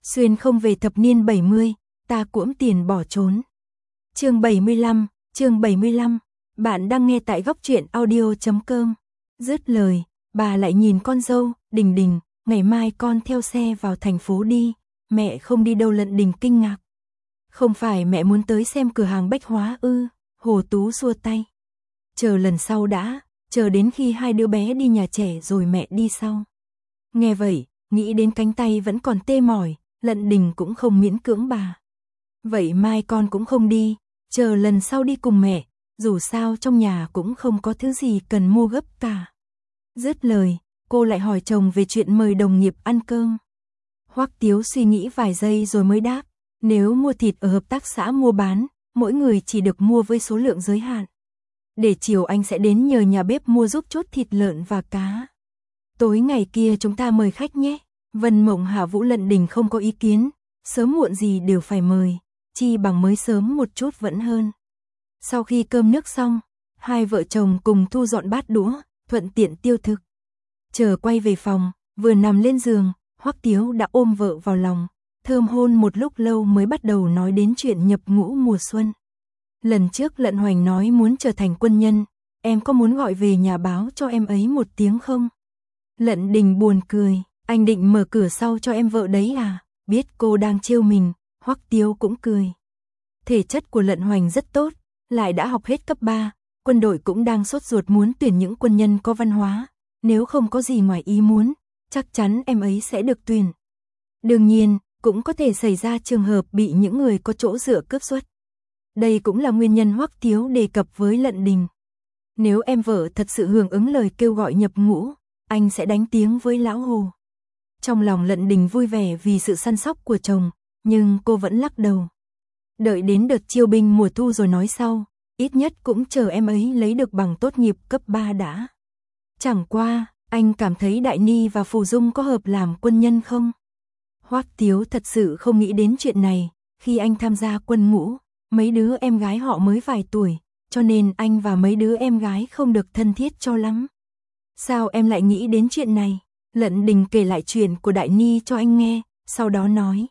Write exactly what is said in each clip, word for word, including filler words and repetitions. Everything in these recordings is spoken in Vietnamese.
Xuyên không về thập niên bảy mươi, ta cuỗm tiền bỏ trốn. Chương bảy mươi lăm, chương bảy mươi lăm. Bạn đang nghe tại góc truyện audio chấm com. Dứt lời, bà lại nhìn con dâu, Đình Đình, ngày mai con theo xe vào thành phố đi, mẹ không đi đâu. Lận Đình kinh ngạc. Không phải mẹ muốn tới xem cửa hàng bách hóa ư? Hồ Tú xua tay. Chờ lần sau đã, chờ đến khi hai đứa bé đi nhà trẻ rồi mẹ đi sau. Nghe vậy, nghĩ đến cánh tay vẫn còn tê mỏi, Lận Đình cũng không miễn cưỡng bà. Vậy mai con cũng không đi, chờ lần sau đi cùng mẹ, dù sao trong nhà cũng không có thứ gì cần mua gấp cả. Dứt lời, cô lại hỏi chồng về chuyện mời đồng nghiệp ăn cơm. Hoắc Tiếu suy nghĩ vài giây rồi mới đáp, nếu mua thịt ở hợp tác xã mua bán, mỗi người chỉ được mua với số lượng giới hạn. Để chiều anh sẽ đến nhờ nhà bếp mua giúp chút thịt lợn và cá. Tối ngày kia chúng ta mời khách nhé. Vân Mộng Hạ Vũ Lận Đình không có ý kiến, sớm muộn gì đều phải mời, chi bằng mới sớm một chút vẫn hơn. Sau khi cơm nước xong, hai vợ chồng cùng thu dọn bát đũa, thuận tiện tiêu thực. Chờ quay về phòng, vừa nằm lên giường, Hoắc Tiếu đã ôm vợ vào lòng, thơm hôn một lúc lâu mới bắt đầu nói đến chuyện nhập ngũ mùa xuân. Lần trước Lận Hoành nói muốn trở thành quân nhân, em có muốn gọi về nhà báo cho em ấy một tiếng không? Lận Đình buồn cười, anh định mở cửa sau cho em vợ đấy à? Biết cô đang trêu mình, Hoắc Tiếu cũng cười. Thể chất của Lận Hoành rất tốt, lại đã học hết cấp ba, quân đội cũng đang sốt ruột muốn tuyển những quân nhân có văn hóa, nếu không có gì ngoài ý muốn, chắc chắn em ấy sẽ được tuyển. Đương nhiên, cũng có thể xảy ra trường hợp bị những người có chỗ dựa cướp xuất. Đây cũng là nguyên nhân Hoắc Tiếu đề cập với Lận Đình. Nếu em vợ thật sự hưởng ứng lời kêu gọi nhập ngũ, anh sẽ đánh tiếng với lão Hồ. Trong lòng Lận Đình vui vẻ vì sự săn sóc của chồng, nhưng cô vẫn lắc đầu. Đợi đến đợt chiêu binh mùa thu rồi nói sau, ít nhất cũng chờ em ấy lấy được bằng tốt nghiệp cấp ba đã. Chẳng qua, anh cảm thấy Đại Ni và Phù Dung có hợp làm quân nhân không? Hoắc Tiếu thật sự không nghĩ đến chuyện này, khi anh tham gia quân ngũ, mấy đứa em gái họ mới vài tuổi, cho nên anh và mấy đứa em gái không được thân thiết cho lắm. Sao em lại nghĩ đến chuyện này? Lận Đình kể lại chuyện của Đại Ni cho anh nghe, sau đó nói.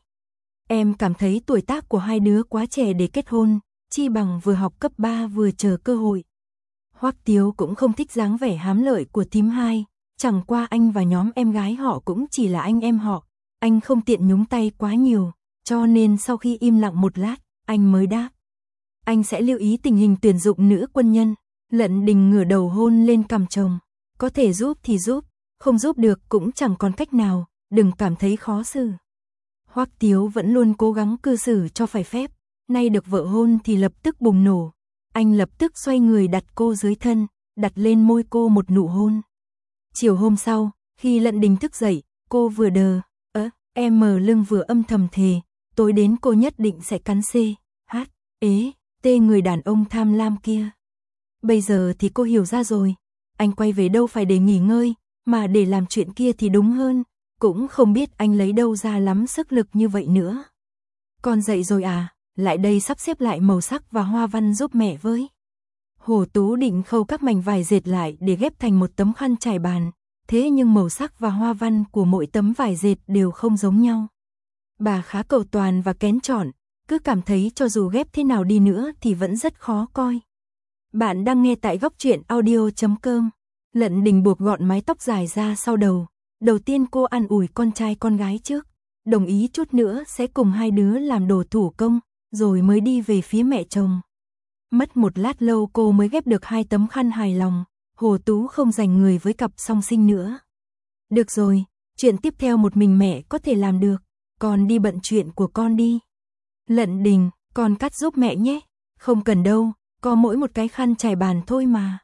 Em cảm thấy tuổi tác của hai đứa quá trẻ để kết hôn, chi bằng vừa học cấp ba vừa chờ cơ hội. Hoắc Tiếu cũng không thích dáng vẻ hám lợi của thím hai, chẳng qua anh và nhóm em gái họ cũng chỉ là anh em họ, anh không tiện nhúng tay quá nhiều, cho nên sau khi im lặng một lát, anh mới đáp. Anh sẽ lưu ý tình hình tuyển dụng nữ quân nhân. Lận Đình ngửa đầu hôn lên cằm chồng, có thể giúp thì giúp, không giúp được cũng chẳng còn cách nào, đừng cảm thấy khó xử. Hoắc Tiếu vẫn luôn cố gắng cư xử cho phải phép, nay được vợ hôn thì lập tức bùng nổ. Anh lập tức xoay người đặt cô dưới thân, đặt lên môi cô một nụ hôn. Chiều hôm sau, khi Lận Đình thức dậy, cô vừa đờ, ớ, em mờ lưng vừa âm thầm thề, tối đến cô nhất định sẽ cắn xê, hát, ế, tê người đàn ông tham lam kia. Bây giờ thì cô hiểu ra rồi, anh quay về đâu phải để nghỉ ngơi, mà để làm chuyện kia thì đúng hơn, cũng không biết anh lấy đâu ra lắm sức lực như vậy nữa. Con dậy rồi à, lại đây sắp xếp lại màu sắc và hoa văn giúp mẹ với. Hồ Tú định khâu các mảnh vải dệt lại để ghép thành một tấm khăn trải bàn, thế nhưng màu sắc và hoa văn của mỗi tấm vải dệt đều không giống nhau. Bà khá cầu toàn và kén chọn, cứ cảm thấy cho dù ghép thế nào đi nữa thì vẫn rất khó coi. Bạn đang nghe tại góc truyện audio chấm com. Lận Đình buộc gọn mái tóc dài ra sau đầu. Đầu tiên cô an ủi con trai con gái trước, đồng ý chút nữa sẽ cùng hai đứa làm đồ thủ công, rồi mới đi về phía mẹ chồng. Mất một lát lâu cô mới ghép được hai tấm khăn hài lòng, Hồ Tú không dành người với cặp song sinh nữa. Được rồi, chuyện tiếp theo một mình mẹ có thể làm được, con đi bận chuyện của con đi. Lận Đình, con cắt giúp mẹ nhé. Không cần đâu, có mỗi một cái khăn trải bàn thôi mà.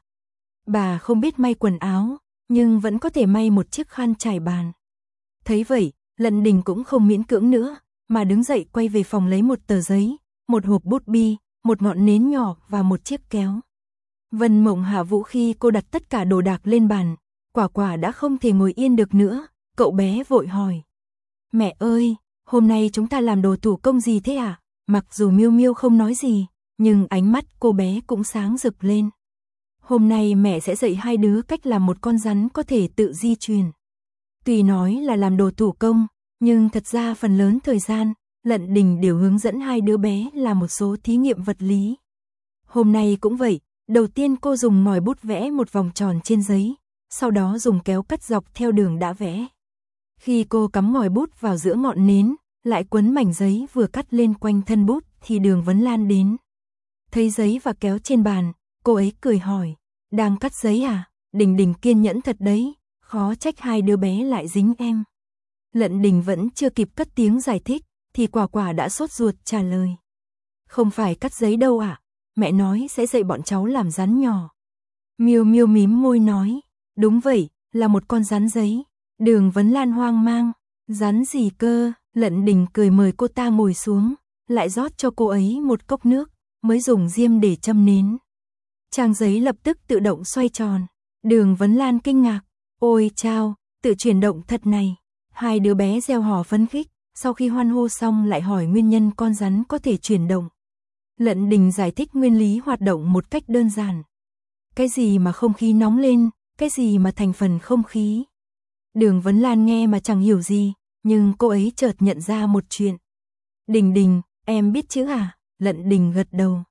Bà không biết may quần áo, nhưng vẫn có thể may một chiếc khăn trải bàn. Thấy vậy, Lận Đình cũng không miễn cưỡng nữa, mà đứng dậy quay về phòng lấy một tờ giấy, một hộp bút bi, một ngọn nến nhỏ và một chiếc kéo. Vân Mộng Hạ Vũ khi cô đặt tất cả đồ đạc lên bàn, Quả Quả đã không thể ngồi yên được nữa, cậu bé vội hỏi. Mẹ ơi, hôm nay chúng ta làm đồ thủ công gì thế à? Mặc dù Miêu Miêu không nói gì, nhưng ánh mắt cô bé cũng sáng rực lên. Hôm nay mẹ sẽ dạy hai đứa cách làm một con rắn có thể tự di chuyển. Tuy nói là làm đồ thủ công, Nhưng thật ra phần lớn thời gian, Lận Đình đều hướng dẫn hai đứa bé làm một số thí nghiệm vật lý. Hôm nay cũng vậy, đầu tiên cô dùng ngòi bút vẽ một vòng tròn trên giấy, sau đó dùng kéo cắt dọc theo đường đã vẽ. Khi cô cắm ngòi bút vào giữa ngọn nến, lại quấn mảnh giấy vừa cắt lên quanh thân bút thì Đường Vấn Lan đến. Thấy giấy và kéo trên bàn, cô ấy cười hỏi, đang cắt giấy à? Đình Đình kiên nhẫn thật đấy, khó trách hai đứa bé lại dính em. Lận Đình vẫn chưa kịp cất tiếng giải thích, thì Quả Quả đã sốt ruột trả lời. Không phải cắt giấy đâu ạ, à? Mẹ nói sẽ dạy bọn cháu làm rắn nhỏ. Miêu Miêu mím môi nói, đúng vậy, là một con rắn giấy. Đường Vấn Lan hoang mang, rắn gì cơ? Lận Đình cười mời cô ta ngồi xuống, lại rót cho cô ấy một cốc nước, mới dùng diêm để châm nến. Trang giấy lập tức tự động xoay tròn. Đường Vấn Lan kinh ngạc, ôi chao, tự chuyển động thật này. Hai đứa bé reo hò phấn khích, sau khi hoan hô xong lại hỏi nguyên nhân con rắn có thể chuyển động. Lận Đình giải thích nguyên lý hoạt động một cách đơn giản. Cái gì mà không khí nóng lên, cái gì mà thành phần không khí. Đường Vấn Lan nghe mà chẳng hiểu gì, nhưng cô ấy chợt nhận ra một chuyện. Đình Đình, em biết chữ à? Lận Đình gật đầu.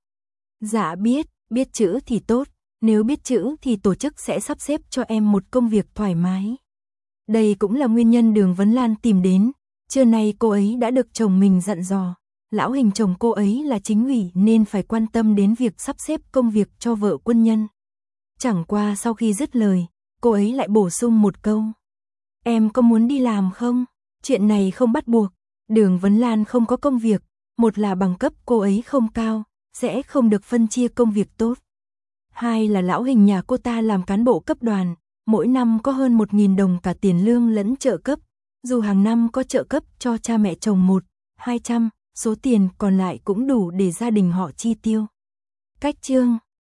Dạ biết, biết chữ thì tốt, nếu biết chữ thì tổ chức sẽ sắp xếp cho em một công việc thoải mái. Đây cũng là nguyên nhân Đường Vấn Lan tìm đến, trưa nay cô ấy đã được chồng mình dặn dò. Lão Hình chồng cô ấy là chính ủy nên phải quan tâm đến việc sắp xếp công việc cho vợ quân nhân. Chẳng qua sau khi dứt lời, cô ấy lại bổ sung một câu. Em có muốn đi làm không? Chuyện này không bắt buộc. Đường Vấn Lan không có công việc, một là bằng cấp cô ấy không cao, sẽ không được phân chia công việc tốt. Hai là Lão Hình nhà cô ta làm cán bộ cấp đoàn, mỗi năm có hơn một nghìn đồng cả tiền lương lẫn trợ cấp. Dù hàng năm có trợ cấp cho cha mẹ chồng một, hai trăm, số tiền còn lại cũng đủ để gia đình họ chi tiêu. Cách chương